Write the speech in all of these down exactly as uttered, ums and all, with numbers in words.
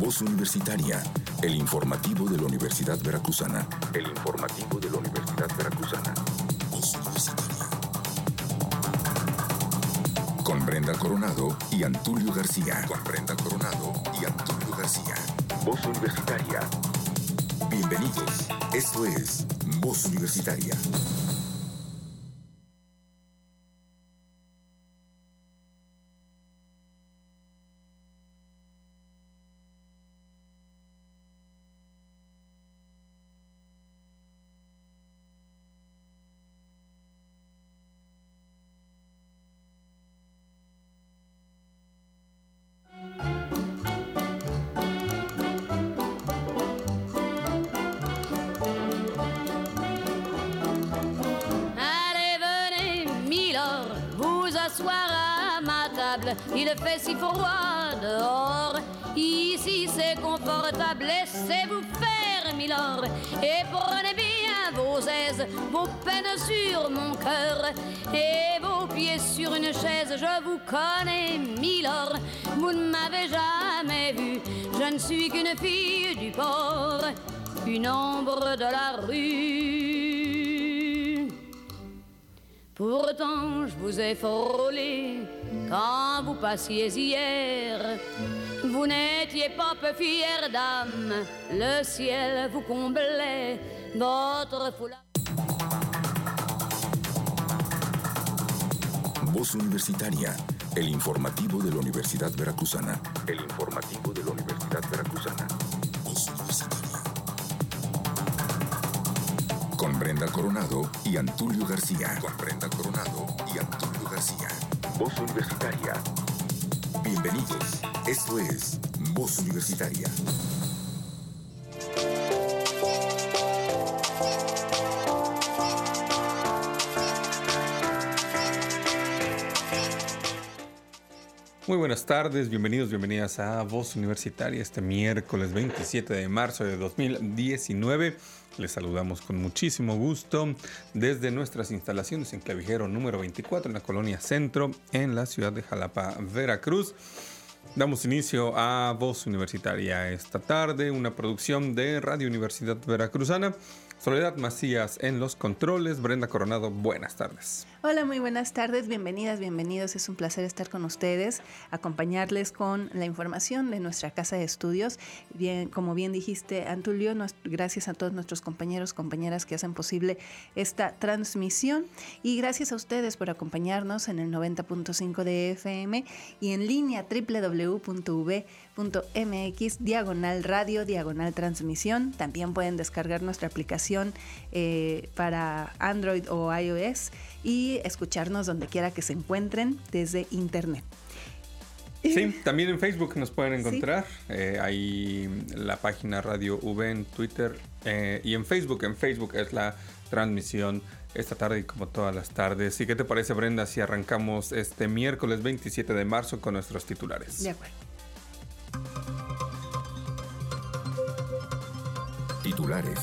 Voz Universitaria, el informativo de la Universidad Veracruzana. El informativo de la Universidad Veracruzana. Voz Universitaria. Con Brenda Coronado y Antulio García. Con Brenda Coronado y Antulio García. Voz Universitaria. Bienvenidos. Esto es Voz Universitaria. Il fait si froid dehors, ici c'est confortable, laissez-vous faire, milord, et prenez bien vos aises, vos peines sur mon cœur, et vos pieds sur une chaise, je vous connais, milord, vous ne m'avez jamais vu, je ne suis qu'une fille du port, une ombre de la rue. Pourtant, je vous ai frôlé quand vous passiez hier. Vous n'étiez pas peu fière d'âme, le ciel vous comblait, votre foulard. Voz Universitaria, el informativo de la Universidad Veracruzana. El informativo de la Universidad Veracruzana. Voz Universitaria. Con Brenda Coronado y Antulio García. Con Brenda Coronado y Antulio García. Voz Universitaria. Bienvenidos. Esto es Voz Universitaria. Muy buenas tardes, bienvenidos, bienvenidas a Voz Universitaria este miércoles veintisiete de marzo de dos mil diecinueve. Les saludamos con muchísimo gusto desde nuestras instalaciones en Clavijero número veinticuatro en la colonia Centro, en la ciudad de Jalapa, Veracruz. Damos inicio a Voz Universitaria esta tarde, una producción de Radio Universidad Veracruzana. Soledad Macías en los controles, Brenda Coronado, buenas tardes. Hola, muy buenas tardes, bienvenidas, bienvenidos. Es un placer estar con ustedes, acompañarles con la información de nuestra casa de estudios. Bien, como bien dijiste, Antulio, nos, gracias a todos nuestros compañeros, compañeras que hacen posible esta transmisión, y gracias a ustedes por acompañarnos en el noventa punto cinco de F M y en línea doble u doble u doble u punto u ve punto eme equis diagonal radio diagonal transmisión. También pueden descargar nuestra aplicación eh, para Android o iOS y escucharnos donde quiera que se encuentren desde internet. Sí, también en Facebook nos pueden encontrar. ¿Sí? Eh, ahí la página Radio V en Twitter eh, y en Facebook. En Facebook es la transmisión esta tarde y como todas las tardes. ¿Y qué te parece, Brenda, si arrancamos este miércoles veintisiete de marzo con nuestros titulares? De acuerdo. Titulares.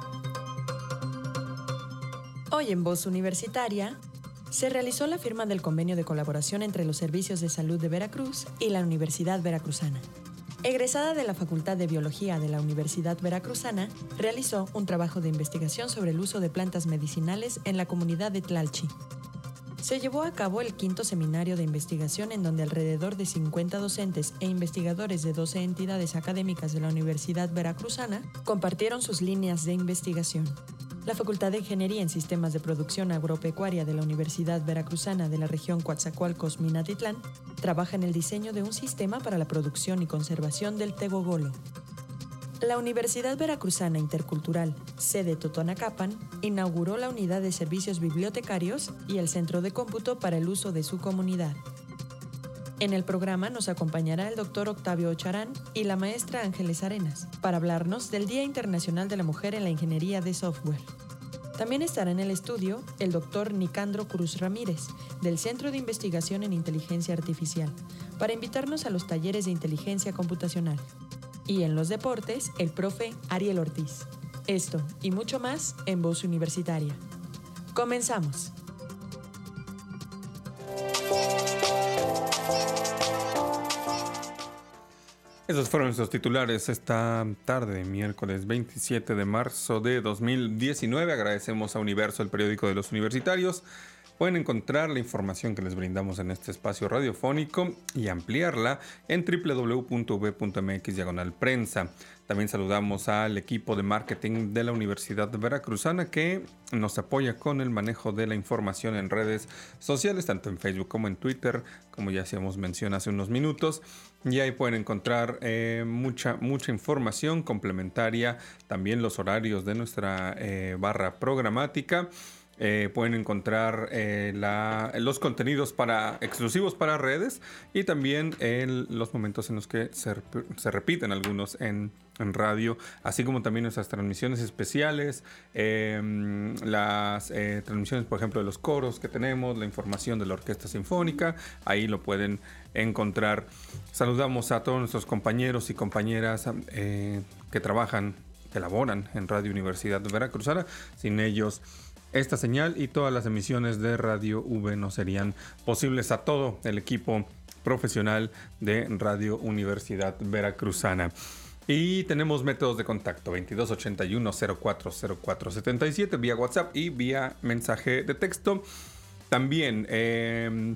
Hoy en Voz Universitaria se realizó la firma del convenio de colaboración entre los Servicios de Salud de Veracruz y la Universidad Veracruzana. Egresada de la Facultad de Biología de la Universidad Veracruzana, realizó un trabajo de investigación sobre el uso de plantas medicinales en la comunidad de Tlalchi. Se llevó a cabo el quinto seminario de investigación en donde alrededor de cincuenta docentes e investigadores de doce entidades académicas de la Universidad Veracruzana compartieron sus líneas de investigación. La Facultad de Ingeniería en Sistemas de Producción Agropecuaria de la Universidad Veracruzana de la región Coatzacoalcos, Minatitlán, trabaja en el diseño de un sistema para la producción y conservación del tegogolo. La Universidad Veracruzana Intercultural, sede Totonacapan, inauguró la unidad de servicios bibliotecarios y el centro de cómputo para el uso de su comunidad. En el programa nos acompañará el doctor Octavio Ocharán y la maestra Ángeles Arenas para hablarnos del Día Internacional de la Mujer en la Ingeniería de Software. También estará en el estudio el doctor Nicandro Cruz Ramírez, del Centro de Investigación en Inteligencia Artificial, para invitarnos a los talleres de inteligencia computacional. Y en los deportes, el profe Ariel Ortiz. Esto y mucho más en Voz Universitaria. Comenzamos. Esos fueron nuestros titulares esta tarde, miércoles veintisiete de marzo de dos mil diecinueve. Agradecemos a Universo, el periódico de los universitarios. Pueden encontrar la información que les brindamos en este espacio radiofónico y ampliarla en doble u doble u doble u punto u b punto m x diagonal prensa. También saludamos al equipo de marketing de la Universidad Veracruzana que nos apoya con el manejo de la información en redes sociales, tanto en Facebook como en Twitter, como ya hacíamos mención hace unos minutos. Y ahí pueden encontrar eh, mucha, mucha información complementaria, también los horarios de nuestra eh, barra programática. Eh, pueden encontrar eh, la, los contenidos para, exclusivos para redes y también el, los momentos en los que se, se repiten algunos en, en radio, así como también nuestras transmisiones especiales, eh, las eh, transmisiones, por ejemplo, de los coros que tenemos, la información de la Orquesta Sinfónica, ahí lo pueden encontrar. Saludamos a todos nuestros compañeros y compañeras eh, que trabajan, que laboran en Radio Universidad Veracruzana. Sin ellos, esta señal y todas las emisiones de Radio V no serían posibles. A todo el equipo profesional de Radio Universidad Veracruzana. Y tenemos métodos de contacto: veintidós ochenta y uno cero cuatro cero cuatro setenta y siete vía WhatsApp y vía mensaje de texto. También, eh,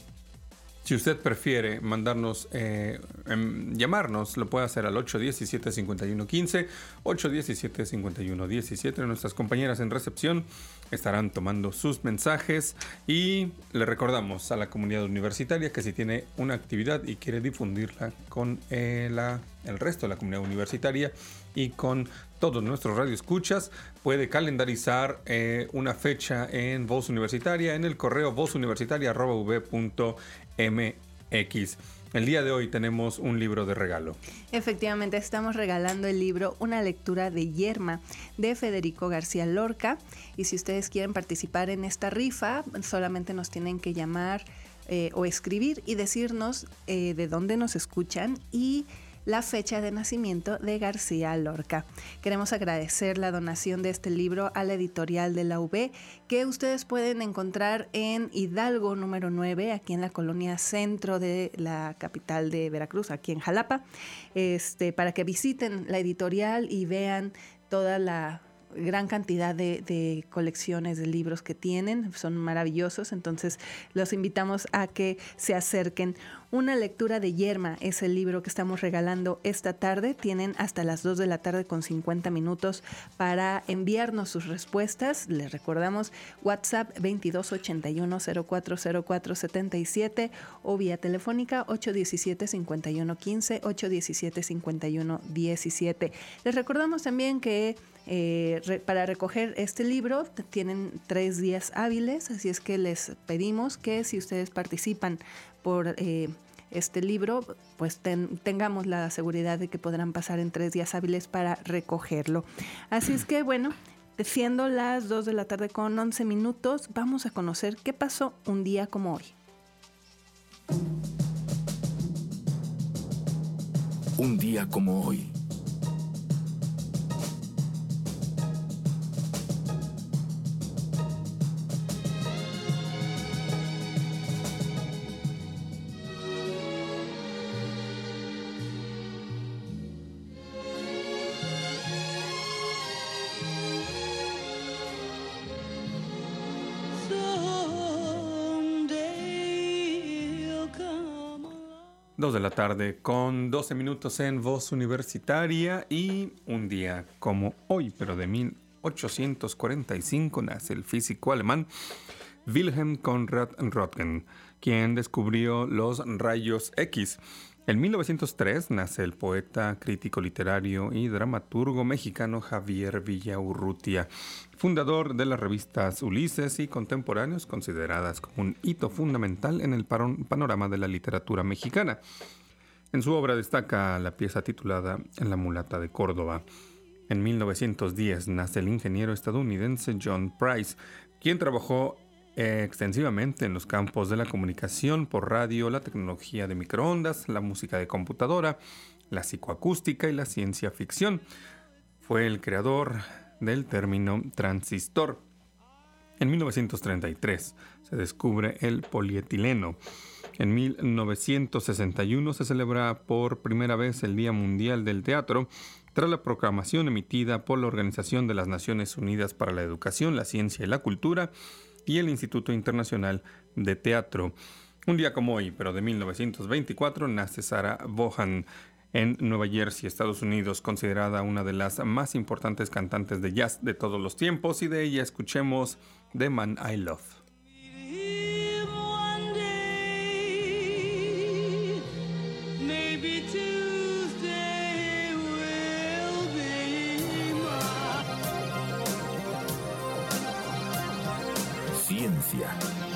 si usted prefiere mandarnos, eh, eh, llamarnos, lo puede hacer al ocho uno siete, cinco uno uno uno cinco, ocho uno siete, cinco uno uno siete. Nuestras compañeras en recepción estarán tomando sus mensajes y le recordamos a la comunidad universitaria que si tiene una actividad y quiere difundirla con eh, la, el resto de la comunidad universitaria y con todos nuestros radioescuchas, puede calendarizar eh, una fecha en Voz Universitaria en el correo voz universitaria arroba u b punto m x. El día de hoy tenemos un libro de regalo. Efectivamente, estamos regalando el libro Una lectura de Yerma de Federico García Lorca. Y si ustedes quieren participar en esta rifa, solamente nos tienen que llamar eh, o escribir y decirnos eh, de dónde nos escuchan y la fecha de nacimiento de García Lorca. Queremos agradecer la donación de este libro a la editorial de la U B, que ustedes pueden encontrar en Hidalgo número nueve, aquí en la colonia centro de la capital de Veracruz, aquí en Jalapa, este, para que visiten la editorial y vean toda la gran cantidad de, de colecciones de libros que tienen, son maravillosos, entonces los invitamos a que se acerquen. Una lectura de Yerma es el libro que estamos regalando esta tarde. Tienen hasta las dos de la tarde con cincuenta minutos para enviarnos sus respuestas. Les recordamos WhatsApp veintidós ochenta y uno cero cuatro cero cuatro setenta y siete o vía telefónica ocho uno siete, cinco uno uno cinco, ocho uno siete, cinco uno uno siete. Les recordamos también que Eh, re, para recoger este libro tienen tres días hábiles, así es que les pedimos que si ustedes participan por eh, este libro, pues ten, tengamos la seguridad de que podrán pasar en tres días hábiles para recogerlo. Así es que bueno, siendo las dos de la tarde con once minutos, vamos a conocer qué pasó un día como hoy. Un día como hoy. dos de la tarde con doce minutos en Voz Universitaria y un día como hoy, pero de mil ochocientos cuarenta y cinco, nace el físico alemán Wilhelm Conrad Röntgen, quien descubrió los rayos X. En mil novecientos tres nace el poeta, crítico literario y dramaturgo mexicano Javier Villaurrutia, fundador de las revistas Ulises y Contemporáneos, consideradas como un hito fundamental en el panorama de la literatura mexicana. En su obra destaca la pieza titulada La mulata de Córdoba. En mil novecientos diez nace el ingeniero estadounidense John Price, quien trabajó eh, extensivamente en los campos de la comunicación por radio, la tecnología de microondas, la música de computadora, la psicoacústica y la ciencia ficción. Fue el creador del término transistor. En mil novecientos treinta y tres se descubre el polietileno. En mil novecientos sesenta y uno se celebra por primera vez el Día Mundial del Teatro, tras la proclamación emitida por la Organización de las Naciones Unidas para la Educación, la Ciencia y la Cultura y el Instituto Internacional de Teatro. Un día como hoy, pero de mil novecientos veinticuatro, nace Sarah Vaughan en Nueva Jersey, Estados Unidos, considerada una de las más importantes cantantes de jazz de todos los tiempos, y de ella escuchemos The Man I Love. Ciencia.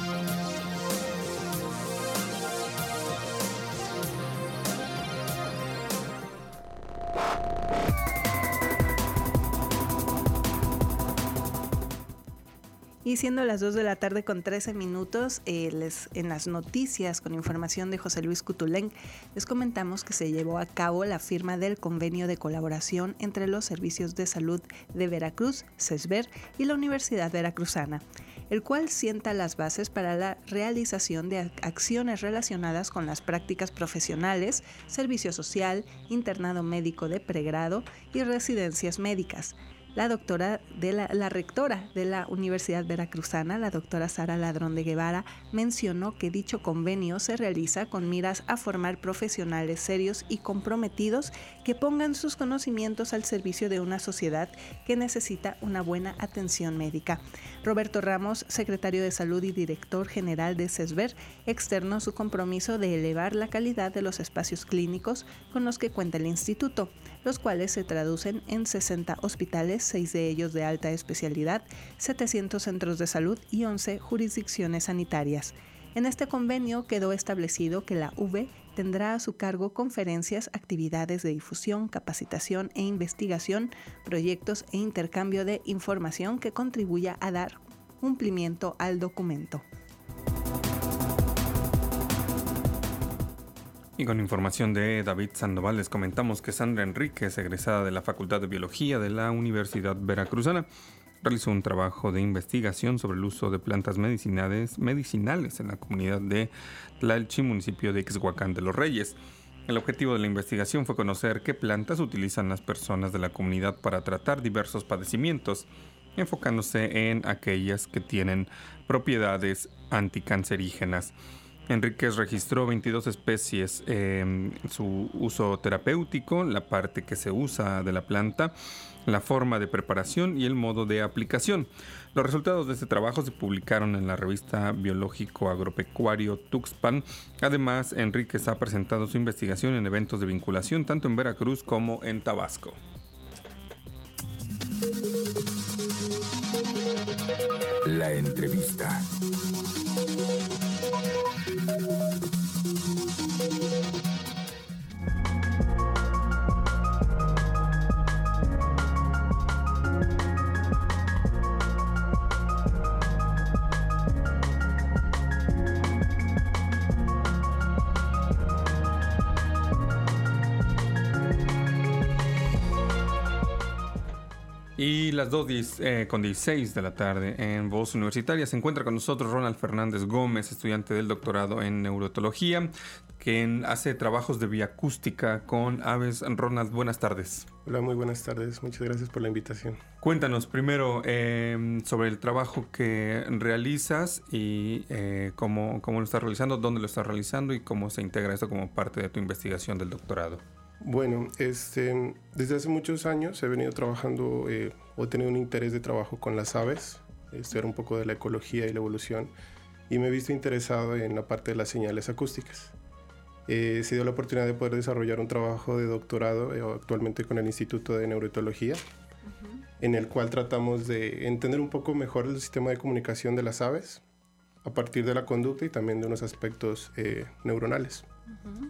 Y siendo las dos de la tarde con trece minutos, eh, les, en las noticias con información de José Luis Cutulén, les comentamos que se llevó a cabo la firma del convenio de colaboración entre los Servicios de Salud de Veracruz, CESVER, y la Universidad Veracruzana, el cual sienta las bases para la realización de acciones relacionadas con las prácticas profesionales, servicio social, internado médico de pregrado y residencias médicas. La, doctora de la, la rectora de la Universidad Veracruzana, la doctora Sara Ladrón de Guevara, mencionó que dicho convenio se realiza con miras a formar profesionales serios y comprometidos que pongan sus conocimientos al servicio de una sociedad que necesita una buena atención médica. Roberto Ramos, secretario de Salud y director general de CESVER, externó su compromiso de elevar la calidad de los espacios clínicos con los que cuenta el instituto, los cuales se traducen en sesenta hospitales, seis de ellos de alta especialidad, setecientos centros de salud y once jurisdicciones sanitarias. En este convenio quedó establecido que la U V tendrá a su cargo conferencias, actividades de difusión, capacitación e investigación, proyectos e intercambio de información que contribuya a dar cumplimiento al documento. Y con información de David Sandoval, les comentamos que Sandra Enríquez, egresada de la Facultad de Biología de la Universidad Veracruzana, realizó un trabajo de investigación sobre el uso de plantas medicinales, medicinales en la comunidad de Tlalchi, municipio de Ixhuacán de los Reyes. El objetivo de la investigación fue conocer qué plantas utilizan las personas de la comunidad para tratar diversos padecimientos, enfocándose en aquellas que tienen propiedades anticancerígenas. Enríquez registró veintidós especies, eh, su uso terapéutico, la parte que se usa de la planta, la forma de preparación y el modo de aplicación. Los resultados de este trabajo se publicaron en la revista Biológico Agropecuario Tuxpan. Además, Enríquez ha presentado su investigación en eventos de vinculación tanto en Veracruz como en Tabasco. La entrevista. Y las dos eh, con dieciséis de la tarde en Voz Universitaria se encuentra con nosotros Ronald Fernández Gómez, estudiante del doctorado en neurotología, quien hace trabajos de bioacústica con aves. Ronald, buenas tardes. Hola, muy buenas tardes. Muchas gracias por la invitación. Cuéntanos primero eh, sobre el trabajo que realizas y eh, cómo, cómo lo estás realizando, dónde lo estás realizando y cómo se integra esto como parte de tu investigación del doctorado. Bueno, este, desde hace muchos años he venido trabajando eh, o he tenido un interés de trabajo con las aves, estudiar un poco de la ecología y la evolución, y me he visto interesado en la parte de las señales acústicas. Eh, se dio la oportunidad de poder desarrollar un trabajo de doctorado eh, actualmente con el Instituto de Neurotología, uh-huh. en el cual tratamos de entender un poco mejor el sistema de comunicación de las aves a partir de la conducta y también de unos aspectos eh, neuronales. Uh-huh.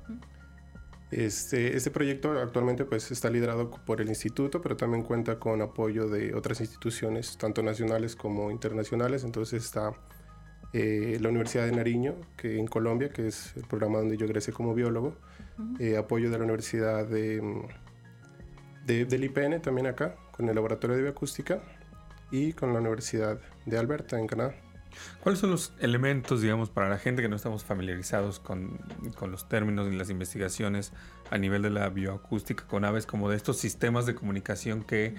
Este, este proyecto actualmente pues, está liderado por el instituto, pero también cuenta con apoyo de otras instituciones, tanto nacionales como internacionales. Entonces está eh, la Universidad de Nariño, que en Colombia, que es el programa donde yo egresé como biólogo, uh-huh. eh, apoyo de la Universidad de, de, del I P N también acá, con el Laboratorio de Bioacústica, y con la Universidad de Alberta en Canadá. ¿Cuáles son los elementos, digamos, para la gente que no estamos familiarizados con, con los términos y las investigaciones a nivel de la bioacústica con aves, como de estos sistemas de comunicación que,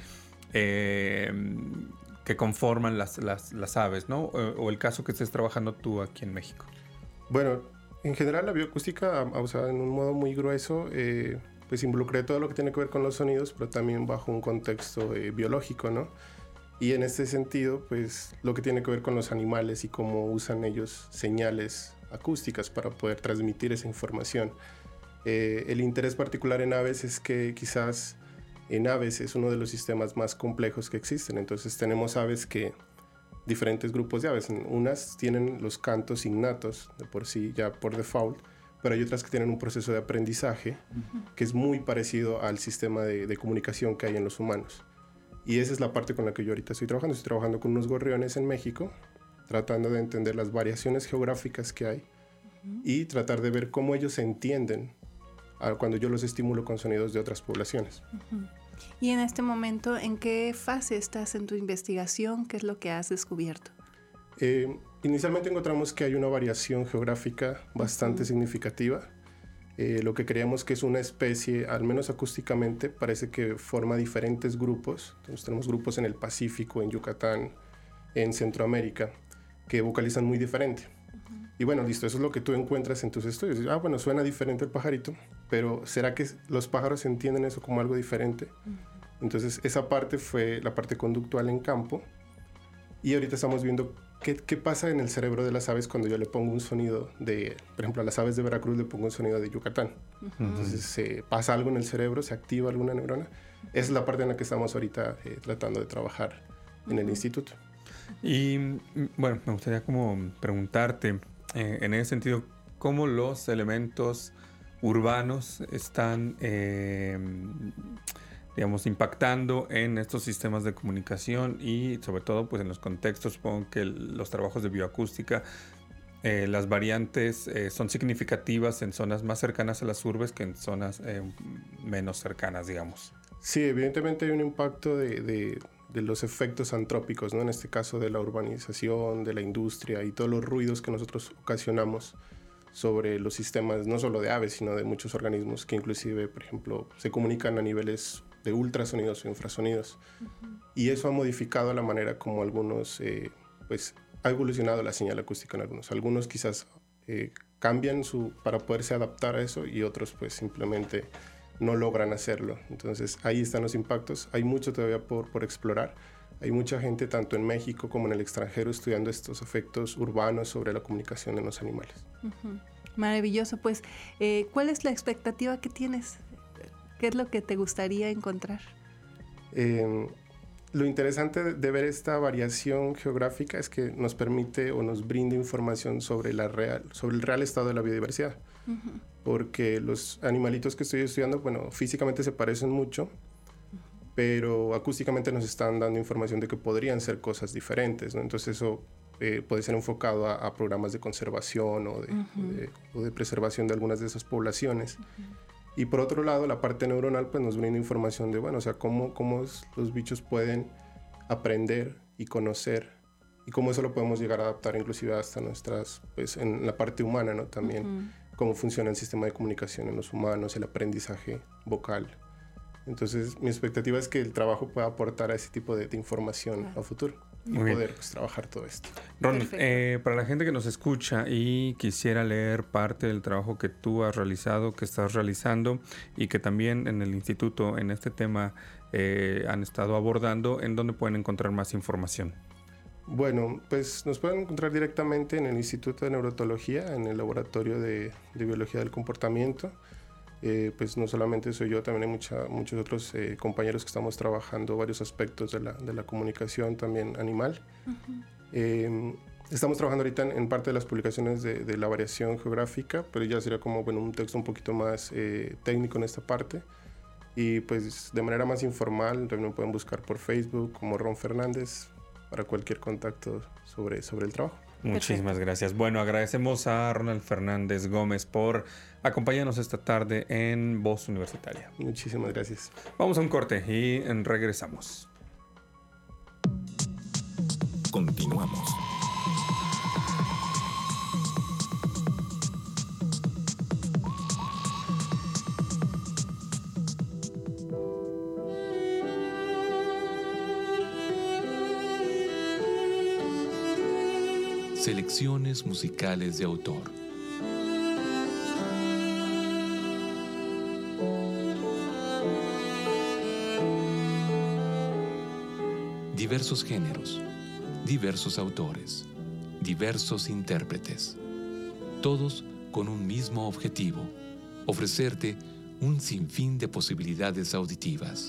eh, que conforman las, las, las aves, ¿no? O, o el caso que estés trabajando tú aquí en México. Bueno, en general la bioacústica, o sea, en un modo muy grueso, eh, pues involucra todo lo que tiene que ver con los sonidos, pero también bajo un contexto eh, biológico, ¿no? Y en este sentido, pues lo que tiene que ver con los animales y cómo usan ellos señales acústicas para poder transmitir esa información. Eh, el interés particular en aves es que quizás en aves es uno de los sistemas más complejos que existen. Entonces tenemos aves que, diferentes grupos de aves, unas tienen los cantos innatos de por sí, ya por default, pero hay otras que tienen un proceso de aprendizaje uh-huh. que es muy parecido al sistema de, de comunicación que hay en los humanos. Y esa es la parte con la que yo ahorita estoy trabajando. Estoy trabajando con unos gorriones en México, tratando de entender las variaciones geográficas que hay uh-huh. y tratar de ver cómo ellos se entienden cuando yo los estimulo con sonidos de otras poblaciones. Uh-huh. Y en este momento, ¿en qué fase estás en tu investigación? ¿Qué es lo que has descubierto? Eh, inicialmente encontramos que hay una variación geográfica bastante uh-huh. significativa. Eh, lo que creemos que es una especie, al menos acústicamente, parece que forma diferentes grupos. Entonces tenemos grupos en el Pacífico, en Yucatán, en Centroamérica, que vocalizan muy diferente. Uh-huh. Y bueno, listo, eso es lo que tú encuentras en tus estudios. Ah, bueno, suena diferente el pajarito, pero ¿será que los pájaros entienden eso como algo diferente? Uh-huh. Entonces esa parte fue la parte conductual en campo. Y ahorita estamos viendo qué, qué pasa en el cerebro de las aves cuando yo le pongo un sonido de, por ejemplo, a las aves de Veracruz le pongo un sonido de Yucatán. Uh-huh. Entonces eh, pasa algo en el cerebro, se activa alguna neurona. Esa es la parte en la que estamos ahorita eh, tratando de trabajar uh-huh. en el instituto. Y bueno, me gustaría como preguntarte, eh, en ese sentido, ¿cómo los elementos urbanos están... Eh, digamos, impactando en estos sistemas de comunicación y sobre todo pues en los contextos, supongo que el, los trabajos de bioacústica, eh, las variantes eh, son significativas en zonas más cercanas a las urbes que en zonas eh, menos cercanas, digamos? Sí, evidentemente hay un impacto de, de, de los efectos antrópicos, ¿no? En este caso de la urbanización, de la industria y todos los ruidos que nosotros ocasionamos sobre los sistemas, no solo de aves, sino de muchos organismos que inclusive, por ejemplo, se comunican a niveles de ultrasonidos o infrasonidos. Uh-huh. Y eso ha modificado la manera como algunos, eh, pues, ha evolucionado la señal acústica en algunos. Algunos quizás eh, cambian su, para poderse adaptar a eso y otros pues simplemente no logran hacerlo. Entonces ahí están los impactos. Hay mucho todavía por, por explorar. Hay mucha gente tanto en México como en el extranjero estudiando estos efectos urbanos sobre la comunicación en los animales. Uh-huh. Maravilloso. Pues, eh, ¿cuál es la expectativa que tienes? ¿Qué es lo que te gustaría encontrar? Eh, lo interesante de, de ver esta variación geográfica es que nos permite o nos brinda información sobre, la real, sobre el real estado de la biodiversidad. Uh-huh. Porque los animalitos que estoy estudiando, bueno, físicamente se parecen mucho, uh-huh. pero acústicamente nos están dando información de que podrían ser cosas diferentes, ¿no? Entonces eso eh, puede ser enfocado a, a programas de conservación o de, uh-huh. de, o de preservación de algunas de esas poblaciones. Uh-huh. Y por otro lado, la parte neuronal pues nos brinda información de, bueno, o sea, cómo, cómo los bichos pueden aprender y conocer y cómo eso lo podemos llegar a adaptar inclusive hasta nuestras, pues en la parte humana, ¿no? También uh-huh. cómo funciona el sistema de comunicación en los humanos, el aprendizaje vocal. Entonces, mi expectativa es que el trabajo pueda aportar a ese tipo de, de información claro. a futuro. Y Muy poder pues, trabajar todo esto. Ron, eh, para la gente que nos escucha y quisiera leer parte del trabajo que tú has realizado, que estás realizando y que también en el instituto en este tema eh, han estado abordando, ¿en dónde pueden encontrar más información? Bueno, pues nos pueden encontrar directamente en el Instituto de Neurotología, en el Laboratorio de, de Biología del Comportamiento. Eh, pues no solamente soy yo, también hay mucha, muchos otros eh, compañeros que estamos trabajando varios aspectos de la, de la comunicación también animal. Uh-huh. Eh, estamos trabajando ahorita en, en parte de las publicaciones de, de la variación geográfica, pero ya sería como bueno, un texto un poquito más eh, técnico en esta parte. Y pues de manera más informal, también me pueden buscar por Facebook como Ron Fernández para cualquier contacto sobre, sobre el trabajo. Muchísimas Perfecto. Gracias. Bueno, agradecemos a Ronald Fernández Gómez por acompañarnos esta tarde en Voz Universitaria. Muchísimas gracias. Vamos a un corte y regresamos. Continuamos. Selecciones musicales de autor. Diversos géneros, diversos autores, diversos intérpretes, todos con un mismo objetivo: ofrecerte un sinfín de posibilidades auditivas.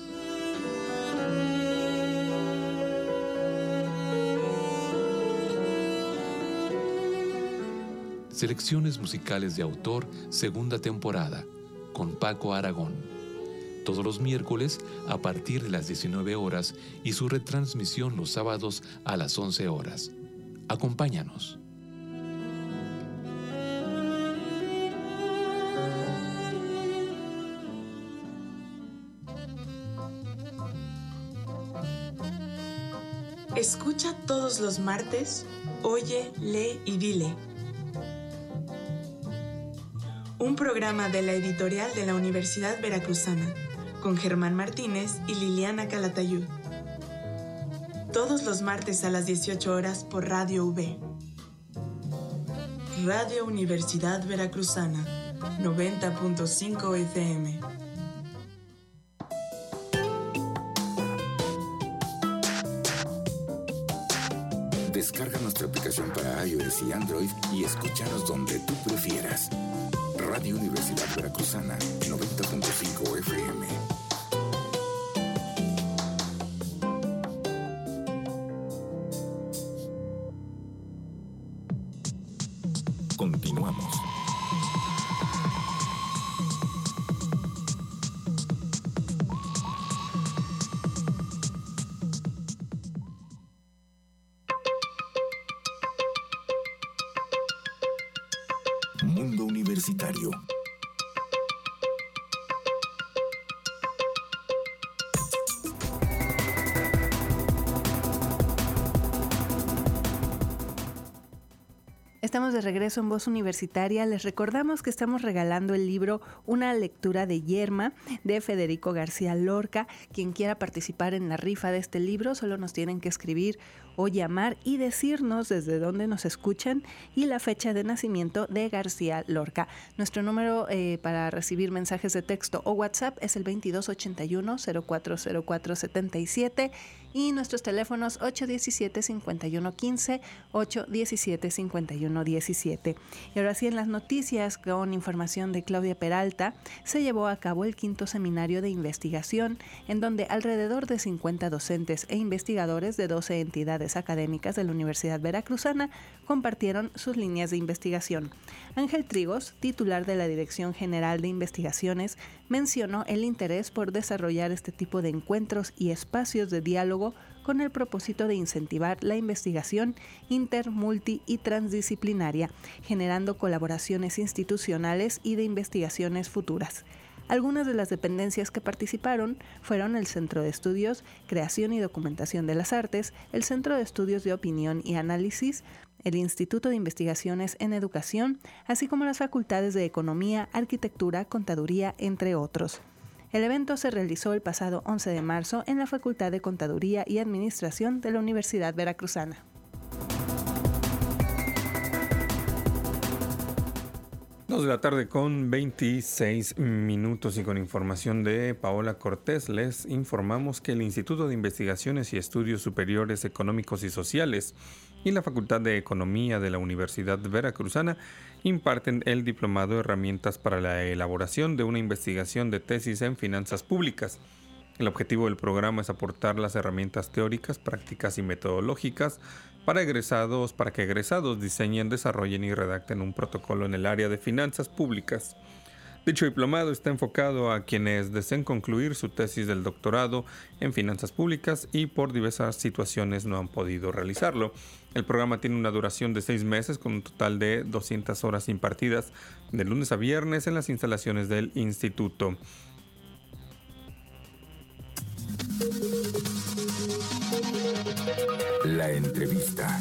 Selecciones musicales de autor, segunda temporada, con Paco Aragón. Todos los miércoles a partir de las diecinueve horas y su retransmisión los sábados a las once horas. Acompáñanos. Escucha todos los martes, oye, lee y dile. Un programa de la editorial de la Universidad Veracruzana, con Germán Martínez y Liliana Calatayud. Todos los martes a las dieciocho horas por Radio V. Radio Universidad Veracruzana, noventa punto cinco F M. Descarga nuestra aplicación para iOS y Android y escúchanos donde tú prefieras. Radio Universidad Veracruzana, noventa punto cinco F M. Continuamos. Mundo Universitario. Estamos de regreso en Voz Universitaria. Les recordamos que estamos regalando el libro Una lectura de Yerma de Federico García Lorca. Quien quiera participar en la rifa de este libro solo nos tienen que escribir o llamar y decirnos desde dónde nos escuchan y la fecha de nacimiento de García Lorca. Nuestro número eh, para recibir mensajes de texto o WhatsApp es el veintidós ochenta y uno cero cuatro cero cuatro setenta y siete y nuestros teléfonos ocho diecisiete cincuenta y uno quince, ocho diecisiete cincuenta y uno diecisiete. Y ahora sí, en las noticias, con información de Claudia Peralta, se llevó a cabo el quinto seminario de investigación, en donde alrededor de cincuenta docentes e investigadores de doce entidades académicas de la Universidad Veracruzana compartieron sus líneas de investigación. Ángel Trigos, titular de la Dirección General de Investigaciones, mencionó el interés por desarrollar este tipo de encuentros y espacios de diálogo con el propósito de incentivar la investigación inter, multi y transdisciplinaria, generando colaboraciones institucionales y de investigaciones futuras. Algunas de las dependencias que participaron fueron el Centro de Estudios, Creación y Documentación de las Artes, el Centro de Estudios de Opinión y Análisis, el Instituto de Investigaciones en Educación, así como las facultades de Economía, Arquitectura, Contaduría, entre otros. El evento se realizó el pasado once de marzo en la Facultad de Contaduría y Administración de la Universidad Veracruzana. Dos de la tarde con veintiséis minutos y con información de Paola Cortés les informamos que el Instituto de Investigaciones y Estudios Superiores Económicos y Sociales y la Facultad de Economía de la Universidad Veracruzana imparten el diplomado Herramientas para la elaboración de una investigación de tesis en finanzas públicas. El objetivo del programa es aportar las herramientas teóricas, prácticas y metodológicas para egresados, para que egresados diseñen, desarrollen y redacten un protocolo en el área de finanzas públicas. Dicho diplomado está enfocado a quienes deseen concluir su tesis del doctorado en finanzas públicas y por diversas situaciones no han podido realizarlo. El programa tiene una duración de seis meses con un total de doscientas horas impartidas de lunes a viernes en las instalaciones del instituto. La entrevista.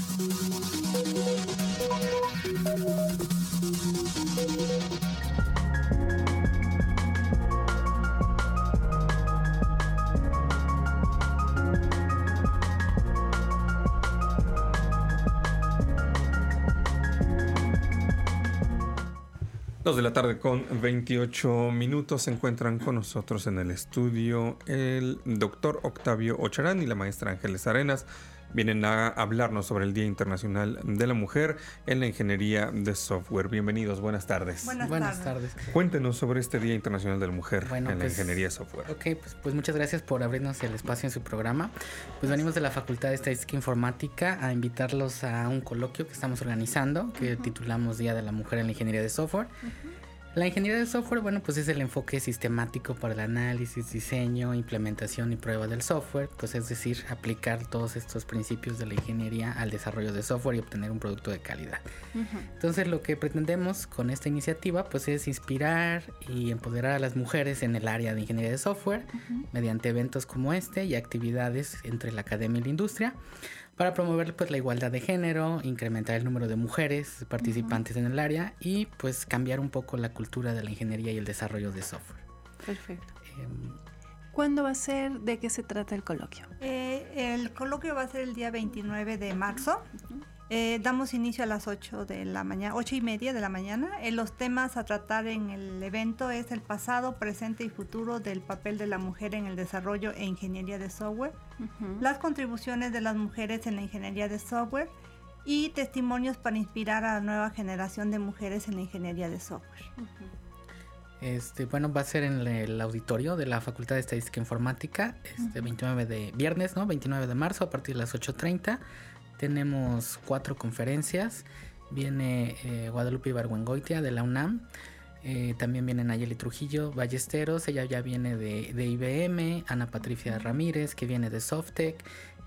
Dos de la tarde con veintiocho minutos. Se encuentran con nosotros en el estudio el doctor Octavio Ocharán y la maestra Ángeles Arenas. Vienen a hablarnos sobre el Día Internacional de la Mujer en la Ingeniería de Software. Bienvenidos, buenas tardes. Buenas, buenas tardes. tardes. Cuéntenos sobre este Día Internacional de la Mujer bueno, en pues, la Ingeniería de Software. Ok, pues, pues muchas gracias por abrirnos el espacio en su programa. Pues venimos de la Facultad de Estadística e Informática a invitarlos a un coloquio que estamos organizando, que uh-huh. titulamos Día de la Mujer en la Ingeniería de Software. Uh-huh. La ingeniería de software, bueno, pues es el enfoque sistemático para el análisis, diseño, implementación y prueba del software, pues es decir, aplicar todos estos principios de la ingeniería al desarrollo de software y obtener un producto de calidad. Uh-huh. Entonces, lo que pretendemos con esta iniciativa, pues es inspirar y empoderar a las mujeres en el área de ingeniería de software uh-huh. mediante eventos como este y actividades entre la academia y la industria, para promover pues la igualdad de género, incrementar el número de mujeres participantes uh-huh. en el área y pues cambiar un poco la cultura de la ingeniería y el desarrollo de software. Perfecto. Eh, ¿Cuándo va a ser? ¿De qué se trata el coloquio? Eh, el coloquio va a ser el día veintinueve de marzo. Uh-huh. Eh, damos inicio a las ocho de la mañana, ocho y media de la mañana. Eh, los temas a tratar en el evento es el pasado, presente y futuro del papel de la mujer en el desarrollo e ingeniería de software, uh-huh. las contribuciones de las mujeres en la ingeniería de software y testimonios para inspirar a la nueva generación de mujeres en la ingeniería de software. Uh-huh. Este, bueno, va a ser en el auditorio de la Facultad de Estadística e Informática, este, uh-huh. veintinueve de viernes, ¿no? veintinueve de marzo a partir de las ocho treinta. Tenemos cuatro conferencias. Viene eh, Guadalupe Ibargüengoitia de la UNAM. Eh, también viene Nayeli Trujillo Ballesteros. Ella ya viene de, de I B M. Ana Patricia Ramírez, que viene de Softec.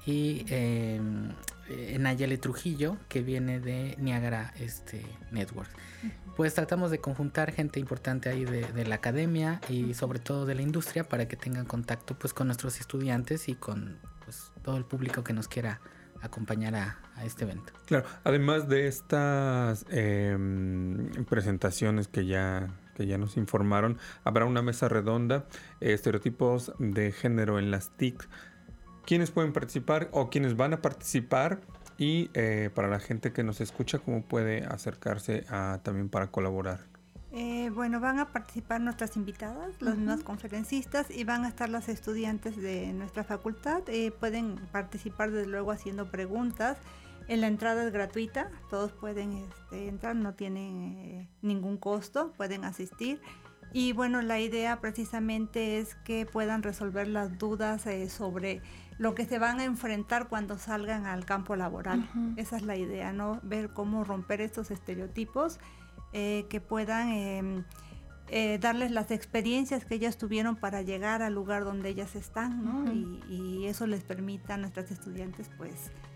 Y eh, eh, Nayeli Trujillo, que viene de Niagara este, Networks. Uh-huh. Pues tratamos de conjuntar gente importante ahí de, de la academia y sobre todo de la industria para que tengan contacto pues, con nuestros estudiantes y con pues, todo el público que nos quiera acompañar a, a este evento. Claro, además de estas eh, presentaciones que ya, que ya nos informaron, habrá una mesa redonda, eh, estereotipos de género en las T I C. ¿Quiénes pueden participar o quiénes van a participar? Y eh, para la gente que nos escucha, ¿cómo puede acercarse a, también para colaborar? Eh, bueno, van a participar nuestras invitadas, las uh-huh. mismas conferencistas, y van a estar los estudiantes de nuestra facultad. Eh, pueden participar desde luego haciendo preguntas. En la entrada es gratuita, todos pueden este, entrar, no tienen eh, ningún costo, pueden asistir. Y bueno, la idea precisamente es que puedan resolver las dudas eh, sobre lo que se van a enfrentar cuando salgan al campo laboral. Uh-huh. Esa es la idea, ¿no? Ver cómo romper estos estereotipos. Eh, que puedan eh, eh, darles las experiencias que ellas tuvieron para llegar al lugar donde ellas están, ¿no? Uh-huh. y, y eso les permita a nuestras estudiantes pues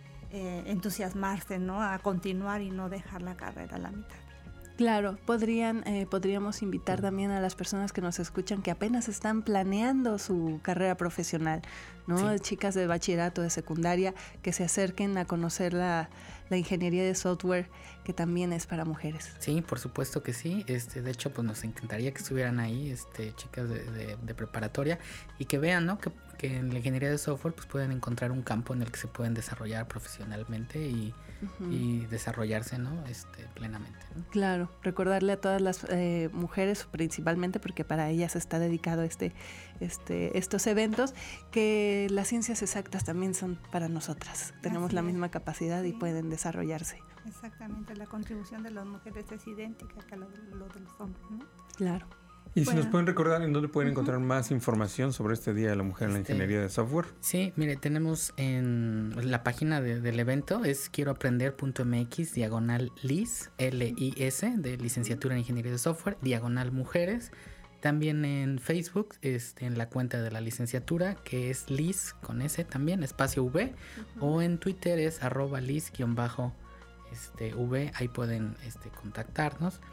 eh, entusiasmarse, ¿no? A continuar y no dejar la carrera a la mitad. Claro, podrían, eh, podríamos invitar también a las personas que nos escuchan que apenas están planeando su carrera profesional, ¿no? Sí. Chicas de bachillerato, de secundaria, que se acerquen a conocer la, la ingeniería de software, que también es para mujeres. Sí, por supuesto que sí. Este, de hecho, pues nos encantaría que estuvieran ahí, este, chicas de, de, de preparatoria, y que vean, ¿no? Que, que en la ingeniería de software pues pueden encontrar un campo en el que se pueden desarrollar profesionalmente y, uh-huh. y desarrollarse, ¿no? Este, plenamente, ¿no? Claro, recordarle a todas las eh, mujeres principalmente, porque para ellas está dedicado este, este, estos eventos, que las ciencias exactas también son para nosotras. Tenemos Así la es. misma capacidad sí. y pueden desarrollarse. Exactamente, la contribución de las mujeres es idéntica a lo de, lo de los hombres, ¿no? Claro. Y bueno. Si nos pueden recordar en dónde pueden uh-huh. encontrar más información sobre este Día de la Mujer en la este, Ingeniería de Software. Sí, mire, tenemos en la página de, del evento, es quieroaprender.mx, diagonal LIS, L I S, de Licenciatura en Ingeniería de Software, diagonal Mujeres. También en Facebook, este, en la cuenta de la licenciatura, que es Liz, con S también, espacio V, uh-huh. o en Twitter es arroba Liz, guión bajo, este, V, ahí pueden este, contactarnos.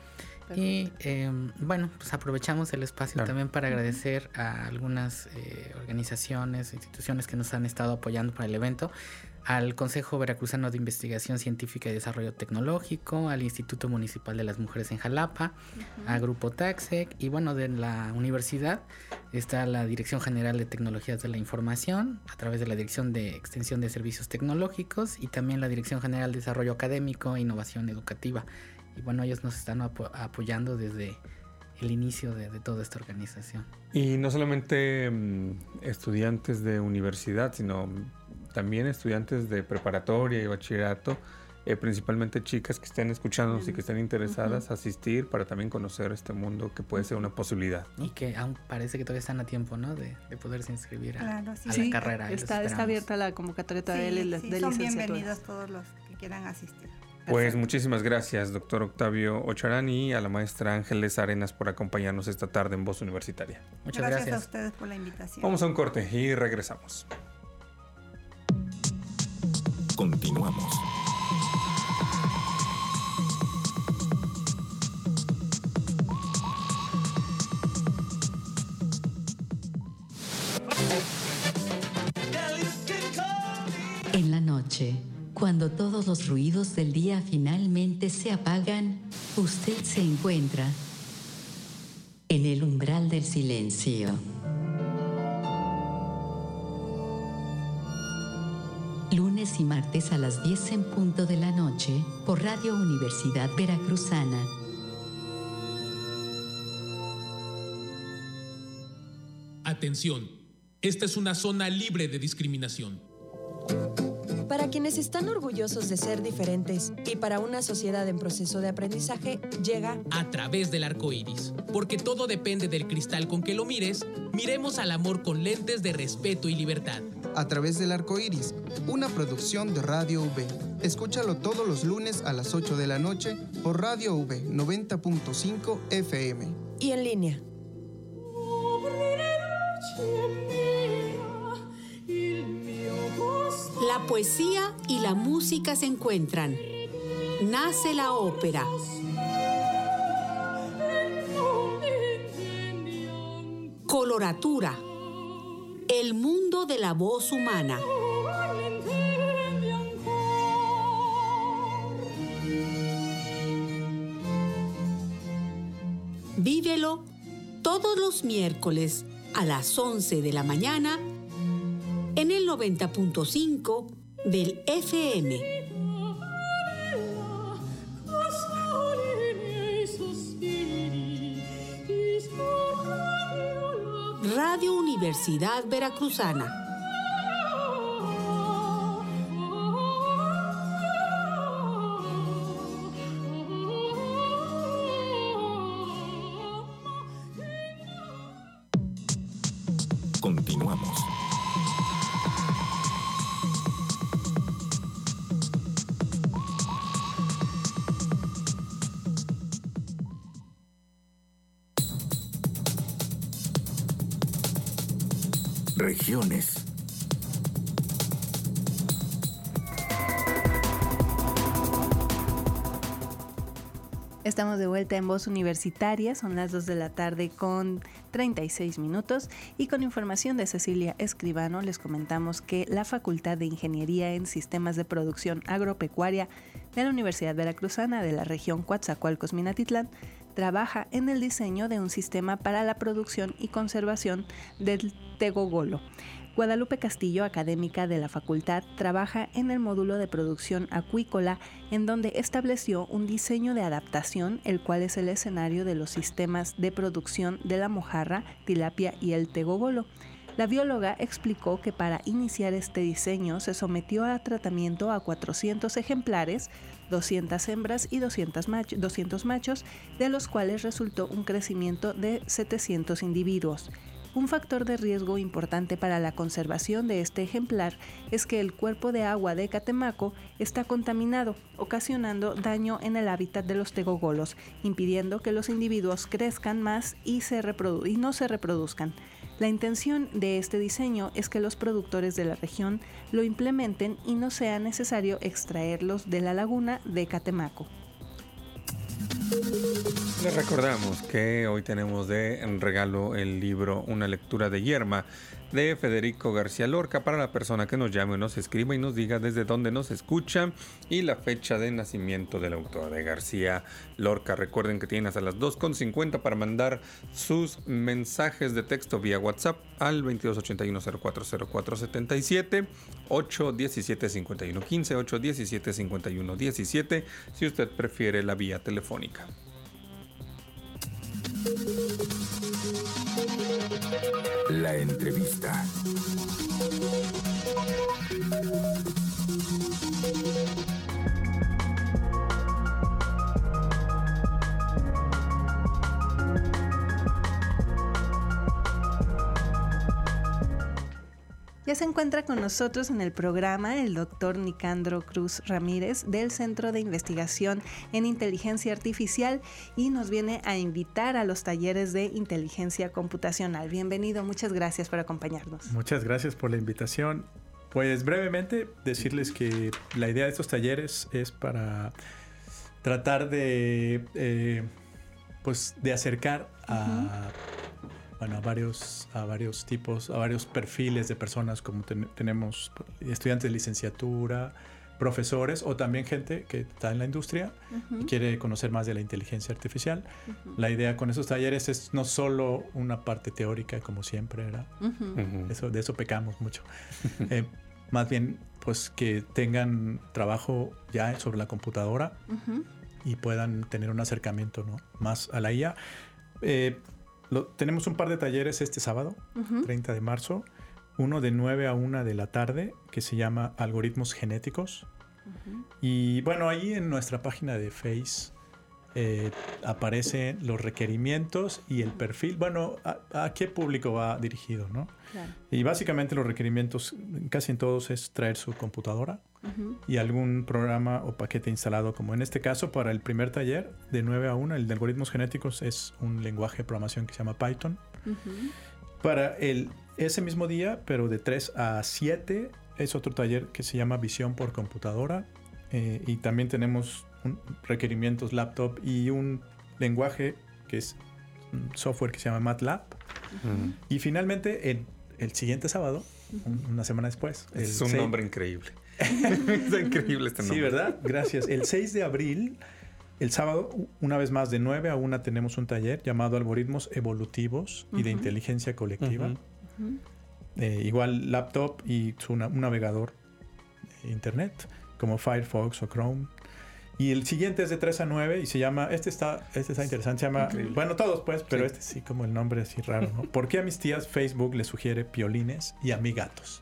Y eh, bueno, pues aprovechamos el espacio claro. también para agradecer a algunas eh, organizaciones, instituciones que nos han estado apoyando para el evento, al Consejo Veracruzano de Investigación Científica y Desarrollo Tecnológico, al Instituto Municipal de las Mujeres en Jalapa, uh-huh. a Grupo Taxec, y bueno, de la universidad está la Dirección General de Tecnologías de la Información, a través de la Dirección de Extensión de Servicios Tecnológicos, y también la Dirección General de Desarrollo Académico e Innovación Educativa. Y bueno, ellos nos están apo- apoyando desde el inicio de, de toda esta organización. Y no solamente um, estudiantes de universidad, sino también estudiantes de preparatoria y bachillerato, eh, principalmente chicas que estén escuchándonos uh-huh. y que estén interesadas uh-huh. asistir para también conocer este mundo que puede ser una posibilidad. Y que aún parece que todavía están a tiempo, ¿no? De, de poderse inscribir a, claro, sí. a sí, la carrera. Está, está abierta la convocatoria todavía sí, de, sí, de son licenciaturas. bienvenidos todos los que quieran asistir. Pues Perfecto. muchísimas gracias, doctor Octavio Ocharán, y a la maestra Ángeles Arenas por acompañarnos esta tarde en Voz Universitaria. Muchas gracias. gracias a ustedes por la invitación. Vamos a un corte y regresamos. Continuamos. En la noche, cuando todos los ruidos del día finalmente se apagan, usted se encuentra en el umbral del silencio. Lunes y martes a las diez en punto de la noche por Radio Universidad Veracruzana. Atención, esta es una zona libre de discriminación. Para quienes están orgullosos de ser diferentes y para una sociedad en proceso de aprendizaje, llega A través del arco iris. Porque todo depende del cristal con que lo mires, miremos al amor con lentes de respeto y libertad. A través del arco iris, una producción de Radio V. Escúchalo todos los lunes a las ocho de la noche por Radio V noventa punto cinco F M. y en línea. La poesía y la música se encuentran. Nace la ópera. Coloratura. El mundo de la voz humana. Vívelo todos los miércoles a las once de la mañana en el noventa punto cinco del F M. Radio Universidad Veracruzana. Continuamos. Regiones. Estamos de vuelta en Voz Universitaria, son las dos de la tarde con treinta y seis minutos y con información de Cecilia Escribano les comentamos que la Facultad de Ingeniería en Sistemas de Producción Agropecuaria de la Universidad Veracruzana de la región Coatzacoalcos-Minatitlán trabaja en el diseño de un sistema para la producción y conservación del tegogolo. Guadalupe Castillo, académica de la facultad, trabaja en el módulo de producción acuícola, en donde estableció un diseño de adaptación, el cual es el escenario de los sistemas de producción de la mojarra, tilapia y el tegogolo. La bióloga explicó que para iniciar este diseño se sometió a tratamiento a cuatrocientos ejemplares, doscientas hembras y doscientos machos, de los cuales resultó un crecimiento de setecientos individuos. Un factor de riesgo importante para la conservación de este ejemplar es que el cuerpo de agua de Catemaco está contaminado, ocasionando daño en el hábitat de los tegogolos, impidiendo que los individuos crezcan más y, se reprodu- y no se reproduzcan. La intención de este diseño es que los productores de la región lo implementen y no sea necesario extraerlos de la laguna de Catemaco. Les recordamos que hoy tenemos de regalo el libro Una lectura de Yerma de Federico García Lorca para la persona que nos llame o nos escriba y nos diga desde dónde nos escucha y la fecha de nacimiento del autor de García Lorca. Recuerden que tienen hasta las dos con cincuenta para mandar sus mensajes de texto vía WhatsApp al veintidós ochenta y uno cero cuatro cero cuatro setenta y siete, ocho diecisiete cincuenta y uno quince, ocho diecisiete cincuenta y uno diecisiete si usted prefiere la vía telefónica. La entrevista. Ya se encuentra con nosotros en el programa el doctor Nicandro Cruz Ramírez del Centro de Investigación en Inteligencia Artificial y nos viene a invitar a los talleres de inteligencia computacional. Bienvenido, muchas gracias por acompañarnos. Muchas gracias por la invitación. Pues brevemente decirles que la idea de estos talleres es para tratar de, eh, pues de acercar a... Uh-huh. Bueno, a varios, a varios tipos, a varios perfiles de personas, como ten, tenemos estudiantes de licenciatura, profesores o también gente que está en la industria uh-huh. y quiere conocer más de la inteligencia artificial. Uh-huh. La idea con esos talleres es no solo una parte teórica, como siempre, ¿verdad? Uh-huh. Uh-huh. Eso, de eso pecamos mucho. eh, más bien, pues que tengan trabajo ya sobre la computadora uh-huh. y puedan tener un acercamiento, ¿no?, más a la I A. Eh, Lo, tenemos un par de talleres este sábado, uh-huh. treinta de marzo, uno de nueve a una de la tarde que se llama Algoritmos Genéticos. Uh-huh. Y bueno, ahí en nuestra página de Face eh, aparecen los requerimientos y el perfil. Bueno, a, a qué público va dirigido, ¿no? Claro. Y básicamente los requerimientos, casi en todos, es traer su computadora uh-huh. y algún programa o paquete instalado, como en este caso para el primer taller de nueve a una, el de algoritmos genéticos es un lenguaje de programación que se llama Python. Uh-huh. Para el, ese mismo día, pero de tres a siete, es otro taller que se llama Visión por Computadora eh, y también tenemos un, requerimientos laptop y un lenguaje que es un software que se llama MATLAB. Uh-huh. Y finalmente el, el siguiente sábado, un, una semana después, el es un seis, nombre increíble. Es increíble este nombre. Sí, ¿verdad? Gracias. El seis de abril, el sábado, una vez más de nueve a una tenemos un taller llamado Algoritmos Evolutivos uh-huh. y de Inteligencia Colectiva. Uh-huh. Uh-huh. Eh, igual laptop y su, una, un navegador de internet como Firefox o Chrome. Y el siguiente es de tres a nueve y se llama, este está, este está interesante, se llama, increíble. Bueno, todos pues, pero sí. Este sí, como el nombre así raro, ¿no? ¿Por qué a mis tías Facebook les sugiere piolines y a mí gatos?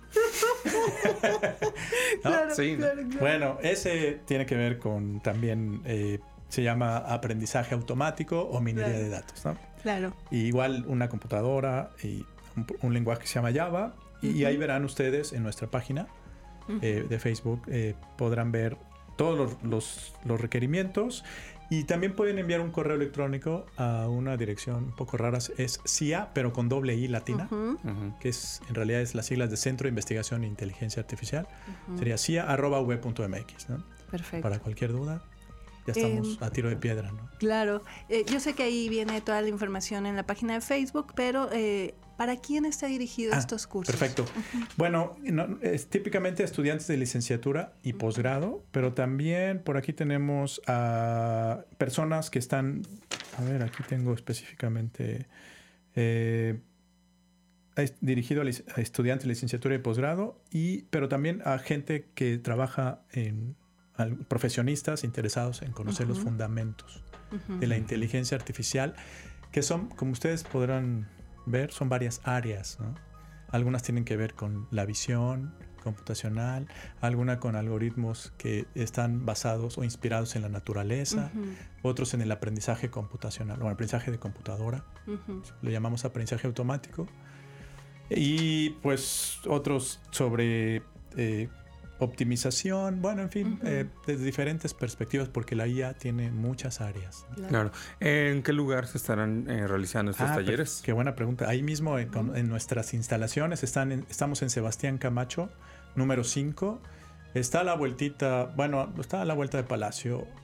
¿No? Claro, sí. claro, claro. Bueno, ese tiene que ver con también, eh, se llama aprendizaje automático o minería claro. de datos, ¿no? Claro. Y igual una computadora y un, un lenguaje que se llama Java. Uh-huh. Y ahí verán ustedes en nuestra página uh-huh. eh, de Facebook, eh, podrán ver todos los, los, los requerimientos y también pueden enviar un correo electrónico a una dirección un poco rara, es C I A, pero con doble I latina, uh-huh. Uh-huh. que es en realidad es las siglas de Centro de Investigación e Inteligencia Artificial. Uh-huh. Sería C I A arroba u punto m x, ¿no? Perfecto. Para cualquier duda, ya estamos eh, a tiro de piedra, ¿no? Claro. Eh, yo sé que ahí viene toda la información en la página de Facebook, pero eh, ¿para quién está dirigido ah, estos cursos? Perfecto. Uh-huh. Bueno, no, es típicamente estudiantes de licenciatura y uh-huh. posgrado, pero también por aquí tenemos a personas que están, a ver, aquí tengo específicamente eh, dirigido a, a estudiantes de licenciatura y posgrado, y, pero también a gente que trabaja en profesionistas interesados en conocer uh-huh. los fundamentos uh-huh. de la inteligencia artificial, que son, como ustedes podrán ver, son varias áreas, ¿no? Algunas tienen que ver con la visión computacional, algunas con algoritmos que están basados o inspirados en la naturaleza, uh-huh. otros en el aprendizaje computacional o el aprendizaje de computadora, uh-huh. lo llamamos aprendizaje automático, y pues otros sobre eh, optimización, bueno, en fin, uh-huh. eh, desde diferentes perspectivas, porque la I A tiene muchas áreas. Claro. claro. ¿En qué lugar se estarán eh, realizando estos ah, talleres? Pues, qué buena pregunta. Ahí mismo en, uh-huh. en nuestras instalaciones están en, estamos en Sebastián Camacho, número cinco. Está a la vueltita, bueno, está a la vuelta de Palacio,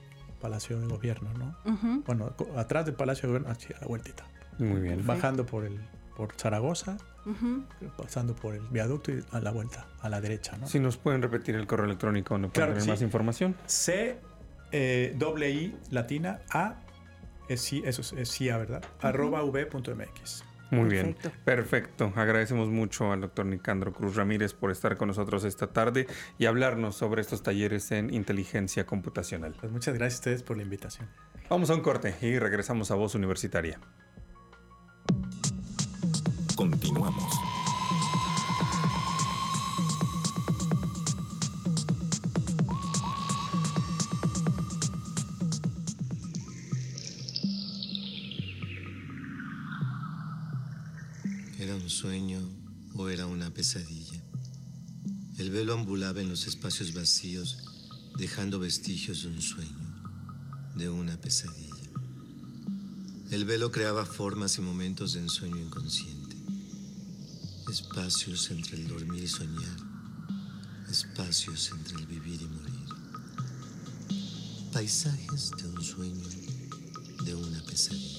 Palacio de Gobierno, ¿no? Uh-huh. Bueno, atrás del Palacio de Gobierno, así a la vueltita. Muy bien. Bajando por el por Zaragoza, uh-huh. pasando por el viaducto y a la vuelta, a la derecha, ¿no? Si nos pueden repetir el correo electrónico, ¿no pueden Claro que tener sí. más información? C, eh, doble I, latina, A, es sí, eso es, es sí, ¿verdad? Uh-huh. Arroba v punto m x. Muy Perfecto. bien, perfecto. Agradecemos mucho al doctor Nicandro Cruz Ramírez por estar con nosotros esta tarde y hablarnos sobre estos talleres en inteligencia computacional. Pues muchas gracias a ustedes por la invitación. Vamos a un corte y regresamos a Voz Universitaria. Continuamos. ¿Era un sueño o era una pesadilla? El velo ambulaba en los espacios vacíos, dejando vestigios de un sueño, de una pesadilla. El velo creaba formas y momentos de ensueño inconsciente. Espacios entre el dormir y soñar, espacios entre el vivir y morir. Paisajes de un sueño, de una pesadilla.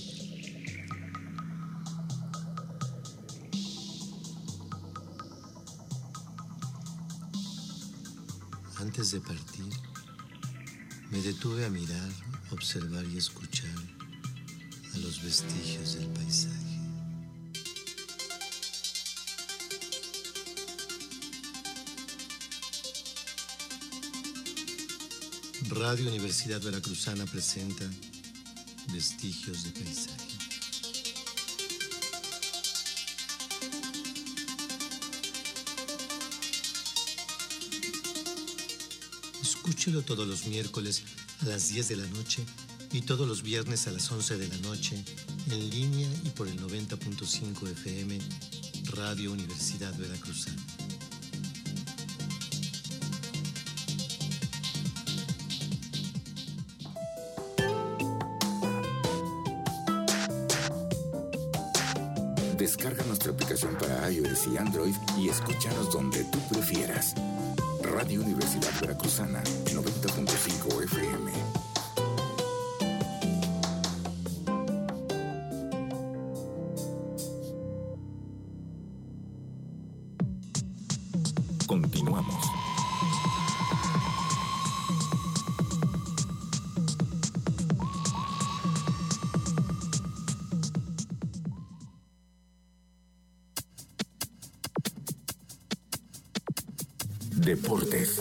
Antes de partir, me detuve a mirar, observar y escuchar a los vestigios del paisaje. Radio Universidad Veracruzana presenta Vestigios de Paisaje. Escúchelo todos los miércoles a las diez de la noche y todos los viernes a las once de la noche en línea y por el noventa punto cinco F M Radio Universidad Veracruzana. Descarga nuestra aplicación para iOS y Android y escúchanos donde tú prefieras. Radio Universidad Veracruzana, noventa punto cinco F M. Continuamos. Deportes.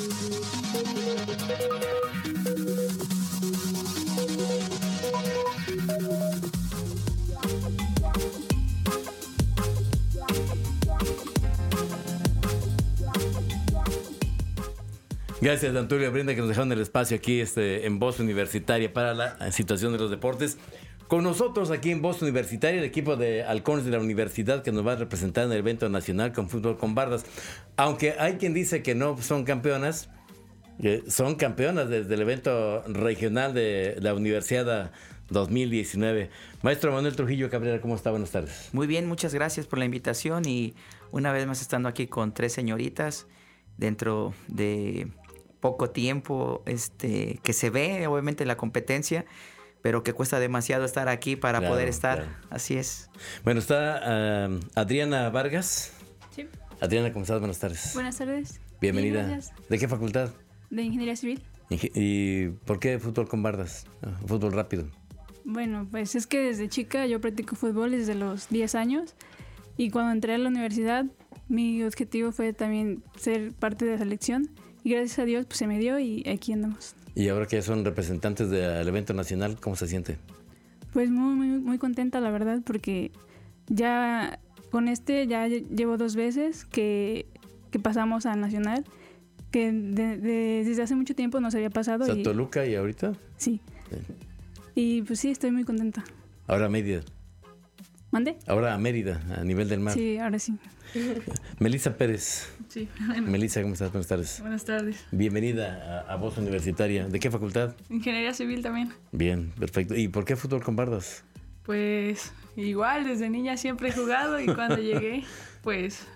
Gracias, Antulio y Brenda, que nos dejaron el espacio aquí este, en Voz Universitaria para la situación de los deportes. Con nosotros aquí en Voz Universitaria, el equipo de halcones de la universidad que nos va a representar en el evento nacional con fútbol con bardas. Aunque hay quien dice que no son campeonas, eh, son campeonas desde el evento regional de la Universidad dos mil diecinueve. Maestro Manuel Trujillo Cabrera, ¿cómo está? Buenas tardes. Muy bien, muchas gracias por la invitación y una vez más estando aquí con tres señoritas dentro de poco tiempo este, que se ve obviamente la competencia, pero que cuesta demasiado estar aquí para claro, poder estar. Claro. Así es. Bueno, está uh, Adriana Vargas. Sí. Adriana, ¿cómo estás? Buenas tardes. Buenas tardes. Bienvenida. Bien, gracias. ¿De qué facultad? De Ingeniería Civil. ¿Y por qué fútbol con bardas? Uh, fútbol rápido. Bueno, pues es que desde chica yo practico fútbol desde los diez años y cuando entré a la universidad mi objetivo fue también ser parte de la selección y gracias a Dios pues se me dio y aquí andamos. Y ahora que son representantes del evento nacional, ¿cómo se siente? Pues muy, muy, muy contenta, la verdad, porque ya con este ya llevo dos veces que, que pasamos a nacional, que de, de, desde hace mucho tiempo nos había pasado. O sea, y, Toluca y ahorita. Sí. sí. Y pues sí, estoy muy contenta. Ahora a Mérida. ¿Mande? Ahora a Mérida, a nivel del mar. Sí, ahora sí. Melissa Pérez. Sí. Melissa, ¿cómo estás? Buenas tardes. Buenas tardes. Bienvenida a, a Voz Universitaria. ¿De qué facultad? Ingeniería Civil también. Bien, perfecto. ¿Y por qué fútbol con bardas? Pues igual, desde niña siempre he jugado y cuando llegué, pues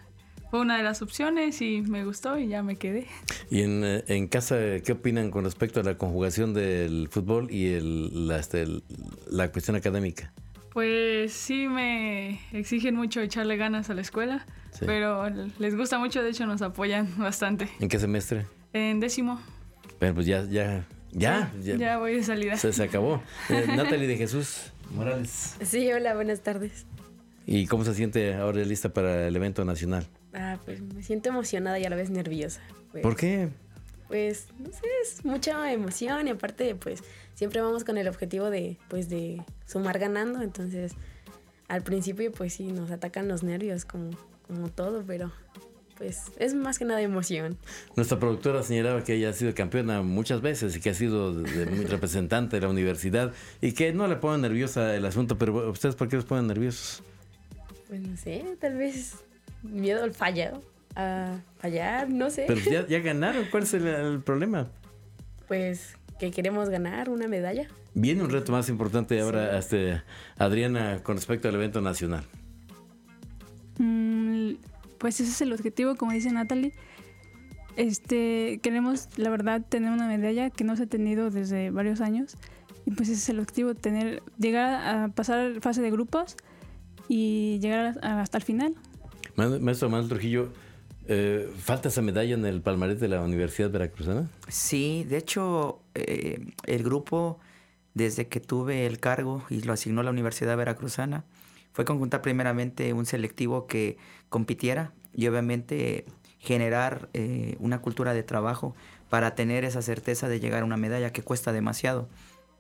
fue una de las opciones y me gustó y ya me quedé. Y en, en casa, ¿qué opinan con respecto a la conjugación del fútbol y el, la, este, el, la cuestión académica? Pues sí me exigen mucho echarle ganas a la escuela, sí. Pero les gusta mucho, de hecho nos apoyan bastante. ¿En qué semestre? En décimo. Pero pues ya, ya, ya. Ya, ya, ya voy de salida. Se, se acabó. Eh, Natalie de Jesús Morales. Sí, hola, buenas tardes. ¿Y cómo se siente ahora lista para el evento nacional? Ah, pues me siento emocionada y a la vez nerviosa. Pues, ¿Por qué? Pues, no sé, es mucha emoción y aparte, pues, siempre vamos con el objetivo de, pues, de sumar ganando. Entonces, al principio, pues sí, nos atacan los nervios como, como todo, pero pues es más que nada emoción. Nuestra productora señalaba que ella ha sido campeona muchas veces y que ha sido de, de, muy representante de la universidad y que no le pone nerviosa el asunto, pero ¿ustedes por qué los ponen nerviosos? Pues no sé, tal vez miedo al fallar, a fallar, no sé. Pero ya, ya ganaron, ¿cuál es el, el problema? Pues que queremos ganar una medalla. Viene un reto más importante ahora, sí. este, Adriana, con respecto al evento nacional. Mm, pues ese es el objetivo, como dice Natalie. Este, queremos, la verdad, tener una medalla que no se ha tenido desde varios años. Y pues ese es el objetivo, tener, llegar a pasar fase de grupos y llegar a, hasta el final. Maestro Manuel Trujillo, eh, ¿falta esa medalla en el palmarés de la Universidad Veracruzana? Sí, de hecho, eh, el grupo, desde que tuve el cargo y lo asignó la Universidad Veracruzana, fue conjuntar primeramente un selectivo que compitiera y obviamente generar eh, una cultura de trabajo para tener esa certeza de llegar a una medalla que cuesta demasiado.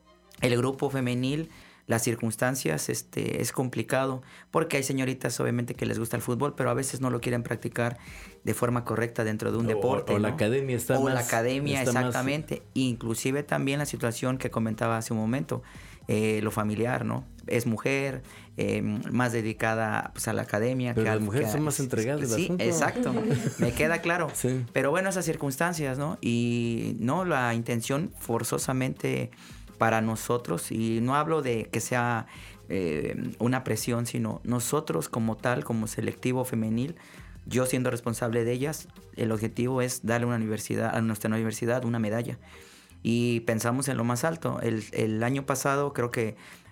El grupo femenil, las circunstancias, este, es complicado porque hay señoritas obviamente que les gusta el fútbol, pero a veces no lo quieren practicar de forma correcta dentro de un o, deporte. O ¿no? la academia está o más... la academia, exactamente. Más... Inclusive también la situación que comentaba hace un momento, eh, lo familiar, ¿no? Es mujer, eh, más dedicada pues, a la academia. Pero que las a, mujeres que a, son más entregadas. Sí, asunto. Exacto, me queda claro. Sí. Pero bueno, esas circunstancias, ¿no? Y no, la intención forzosamente para nosotros, y no hablo de que sea eh, una presión, sino nosotros como tal, como selectivo femenil, yo siendo responsable de ellas, el objetivo es darle una universidad, a nuestra universidad una medalla. Y pensamos en lo más alto. El, el año pasado creo que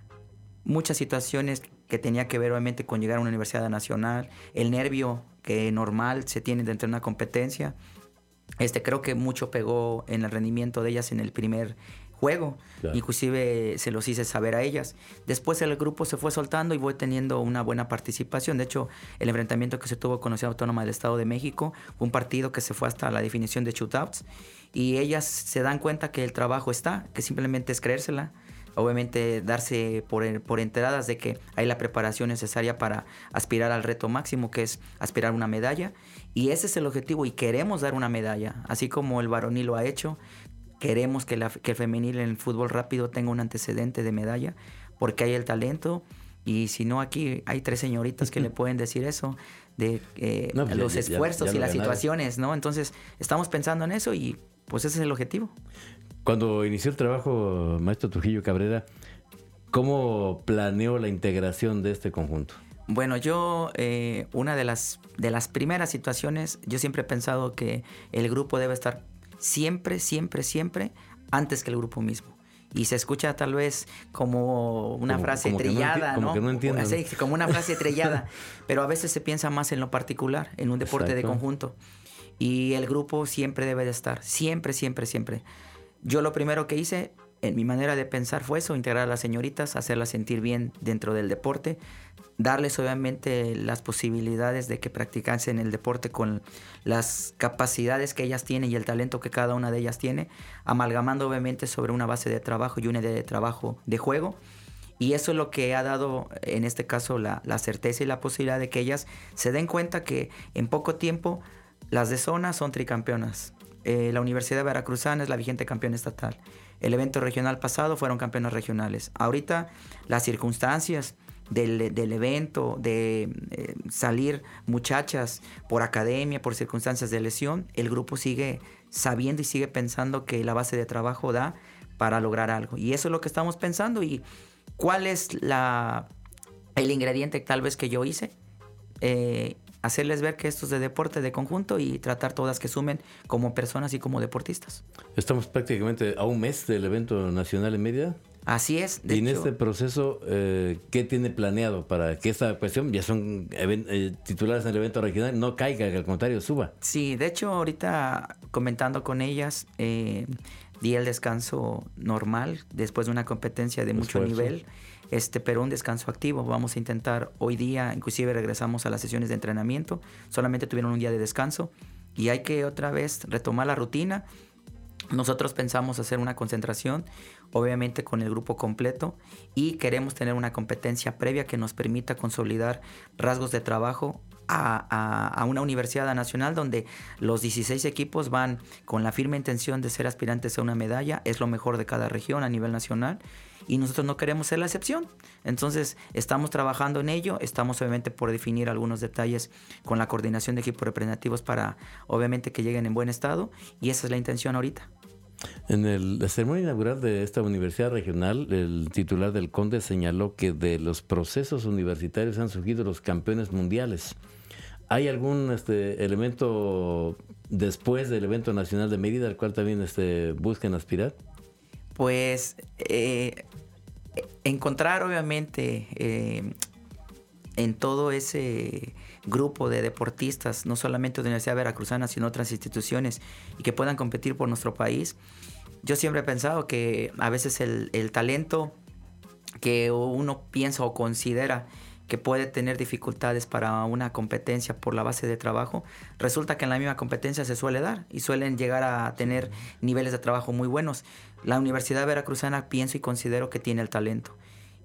muchas situaciones que tenía que ver obviamente con llegar a una universidad nacional, el nervio que normal se tiene dentro de una competencia, este creo que mucho pegó en el rendimiento de ellas en el primer juego, claro. Inclusive se los hice saber a ellas. Después el grupo se fue soltando y voy teniendo una buena participación. De hecho, el enfrentamiento que se tuvo con la Ciudad Autónoma del Estado de México fue un partido que se fue hasta la definición de shootouts y ellas se dan cuenta que el trabajo está, que simplemente es creérsela. Obviamente darse por, por enteradas de que hay la preparación necesaria para aspirar al reto máximo, que es aspirar a una medalla. Y ese es el objetivo y queremos dar una medalla, así como el varonil lo ha hecho. Queremos que, la, que el femenil en el fútbol rápido tenga un antecedente de medalla, porque hay el talento. Y si no, aquí hay tres señoritas que le pueden decir eso, de eh, no, pues los ya, esfuerzos ya, ya y las ganaron. Situaciones, ¿no? Entonces, estamos pensando en eso y pues ese es el objetivo. Cuando inició el trabajo, maestro Trujillo Cabrera, ¿cómo planeó la integración de este conjunto? Bueno, yo, eh, una de las, de las primeras situaciones, yo siempre he pensado que el grupo debe estar siempre, siempre, siempre antes que el grupo mismo. Y se escucha tal vez como una como, frase como trillada, no ¿no? Como que no entiendo. Así, como una frase trillada, pero a veces se piensa más en lo particular, en un deporte Exacto. de conjunto. Y el grupo siempre debe de estar, siempre, siempre, siempre. Yo lo primero que hice, en mi manera de pensar fue eso, integrar a las señoritas, hacerlas sentir bien dentro del deporte, darles obviamente las posibilidades de que practicasen el deporte con las capacidades que ellas tienen y el talento que cada una de ellas tiene, amalgamando obviamente sobre una base de trabajo y una idea de trabajo de juego. Y eso es lo que ha dado, en este caso, la, la certeza y la posibilidad de que ellas se den cuenta que en poco tiempo las de zona son tricampeonas. Eh, la Universidad Veracruzana es la vigente campeona estatal. El evento regional pasado fueron campeones regionales. Ahorita las circunstancias del, del evento, de eh, salir muchachas por academia, por circunstancias de lesión, el grupo sigue sabiendo y sigue pensando que la base de trabajo da para lograr algo. Y eso es lo que estamos pensando. ¿Y cuál es la, el ingrediente tal vez que yo hice? Eh, hacerles ver que esto es de deporte de conjunto y tratar todas que sumen como personas y como deportistas. Estamos prácticamente a un mes del evento nacional en Mérida. Así es. De y en hecho, este proceso, eh, ¿qué tiene planeado para que esta cuestión, ya son even- eh, titulares en el evento regional, no caiga, que al contrario suba? Sí, de hecho ahorita comentando con ellas, eh, di el descanso normal después de una competencia de mucho Esfuerzo. nivel, este, pero un descanso activo. Vamos a intentar hoy día, inclusive regresamos a las sesiones de entrenamiento, solamente tuvieron un día de descanso y hay que otra vez retomar la rutina. Nosotros pensamos hacer una concentración, obviamente con el grupo completo, y queremos tener una competencia previa que nos permita consolidar rasgos de trabajo a, a, a una universidad nacional donde los dieciséis equipos van con la firme intención de ser aspirantes a una medalla. Es lo mejor de cada región a nivel nacional y nosotros no queremos ser la excepción. Entonces estamos trabajando en ello, estamos obviamente por definir algunos detalles con la coordinación de equipos representativos para obviamente que lleguen en buen estado y esa es la intención ahorita. En el, la ceremonia inaugural de esta universidad regional, el titular del CONDE señaló que de los procesos universitarios han surgido los campeones mundiales. ¿Hay algún este, elemento después del evento nacional de Mérida al cual también este, buscan aspirar? Pues eh, encontrar obviamente eh, en todo ese grupo de deportistas, no solamente de la Universidad Veracruzana, sino otras instituciones, y que puedan competir por nuestro país. Yo siempre he pensado que a veces el, el talento que uno piensa o considera que puede tener dificultades para una competencia por la base de trabajo, resulta que en la misma competencia se suele dar y suelen llegar a tener niveles de trabajo muy buenos. La Universidad Veracruzana pienso y considero que tiene el talento.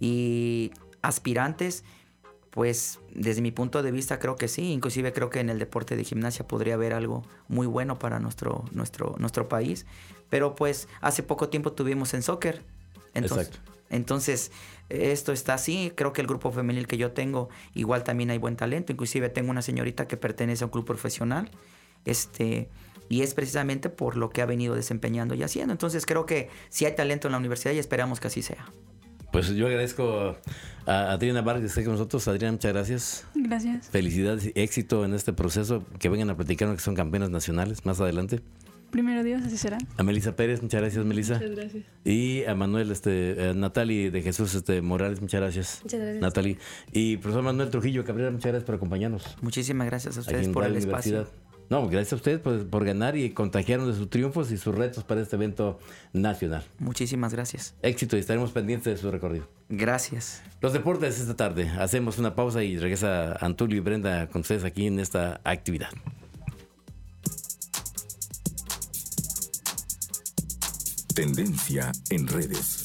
Y aspirantes, pues desde mi punto de vista creo que sí, inclusive creo que en el deporte de gimnasia podría haber algo muy bueno para nuestro, nuestro, nuestro país, pero pues hace poco tiempo tuvimos en soccer. Entonces, Exacto. Entonces, esto está así. Creo que el grupo femenil que yo tengo, igual también hay buen talento. Inclusive tengo una señorita que pertenece a un club profesional. Este, y es precisamente por lo que ha venido desempeñando y haciendo. Entonces, creo que sí hay talento en la universidad y esperamos que así sea. Pues yo agradezco a Adriana Vargas que esté con nosotros. Adriana, muchas gracias. Gracias. Felicidades y éxito en este proceso. Que vengan a platicarnos que son campeonas nacionales más adelante. Primero Dios, así será. A Melissa Pérez, muchas gracias, Melissa. Muchas gracias. Y a Manuel, este, a Natali de Jesús este, Morales, muchas gracias. Muchas gracias. Natali. Y profesor Manuel Trujillo Cabrera, muchas gracias por acompañarnos. Muchísimas gracias a ustedes Aquí en por el Radio espacio. Universidad. No, gracias a ustedes por, por ganar y contagiarnos de sus triunfos y sus retos para este evento nacional. Muchísimas gracias. Éxito y estaremos pendientes de su recorrido. Gracias. Los deportes esta tarde. Hacemos una pausa y regresa Antulio y Brenda con ustedes aquí en esta actividad. Tendencia en redes.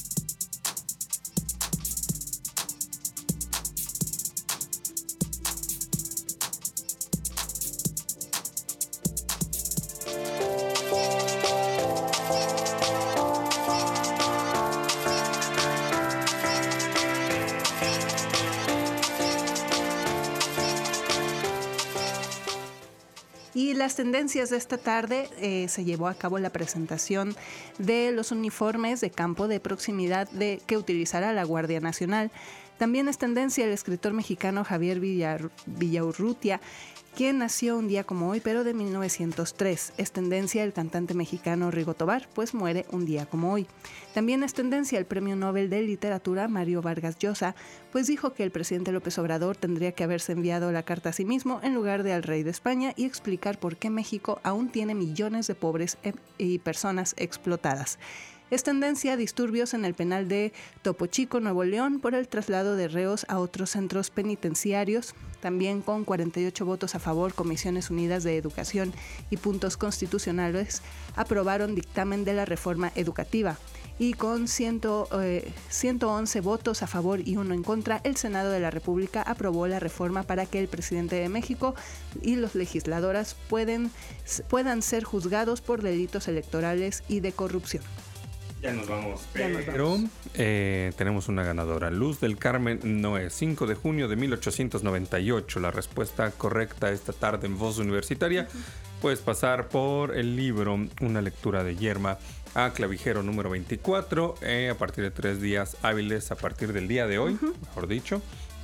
Y las tendencias de esta tarde eh, se llevó a cabo la presentación de los uniformes de campo de proximidad de, que utilizará la Guardia Nacional. También es tendencia el escritor mexicano Javier Villar, Villaurrutia, quien nació un día como hoy, pero de mil novecientos tres. Es tendencia el cantante mexicano Rigo Tobar, pues muere un día como hoy. También es tendencia el Premio Nobel de Literatura Mario Vargas Llosa, pues dijo que el presidente López Obrador tendría que haberse enviado la carta a sí mismo en lugar de al rey de España y explicar por qué México aún tiene millones de pobres y personas explotadas. Es tendencia disturbios en el penal de Topo Chico, Nuevo León, por el traslado de reos a otros centros penitenciarios. También con cuarenta y ocho votos a favor, Comisiones Unidas de Educación y Puntos Constitucionales aprobaron dictamen de la reforma educativa. Y con ciento once votos a favor y uno en contra, el Senado de la República aprobó la reforma para que el presidente de México y los legisladoras pueden, puedan ser juzgados por delitos electorales y de corrupción. Ya nos vamos, Ya nos pero vamos. eh, tenemos una ganadora. Luz del Carmen Noé, cinco de junio de mil ochocientos noventa y ocho. La respuesta correcta esta tarde en Voz Universitaria. Uh-huh. Puedes pasar por el libro Una lectura de Yerma a clavijero número veinticuatro eh, a partir de tres días hábiles a partir del día de hoy, uh-huh. mejor dicho.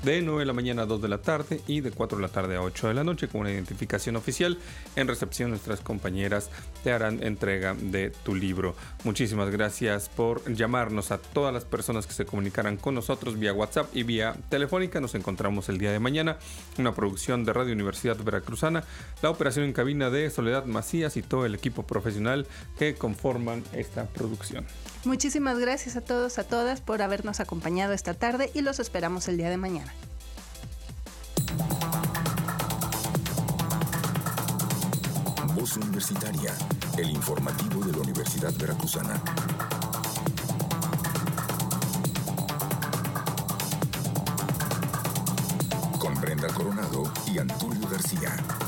de nueve de la mañana a dos de la tarde y de cuatro de la tarde a ocho de la noche, con una identificación oficial. En recepción, nuestras compañeras te harán entrega de tu libro. Muchísimas gracias por llamarnos. A todas las personas que se comunicarán con nosotros vía WhatsApp y vía telefónica. Nos encontramos el día de mañana. Una producción de Radio Universidad Veracruzana, la operación en cabina de Soledad Macías y todo el equipo profesional que conforman esta producción. Muchísimas gracias a todos, a todas por habernos acompañado esta tarde y los esperamos el día de mañana. Voz Universitaria, el informativo de la Universidad Veracruzana. Con Brenda Coronado y Antulio García.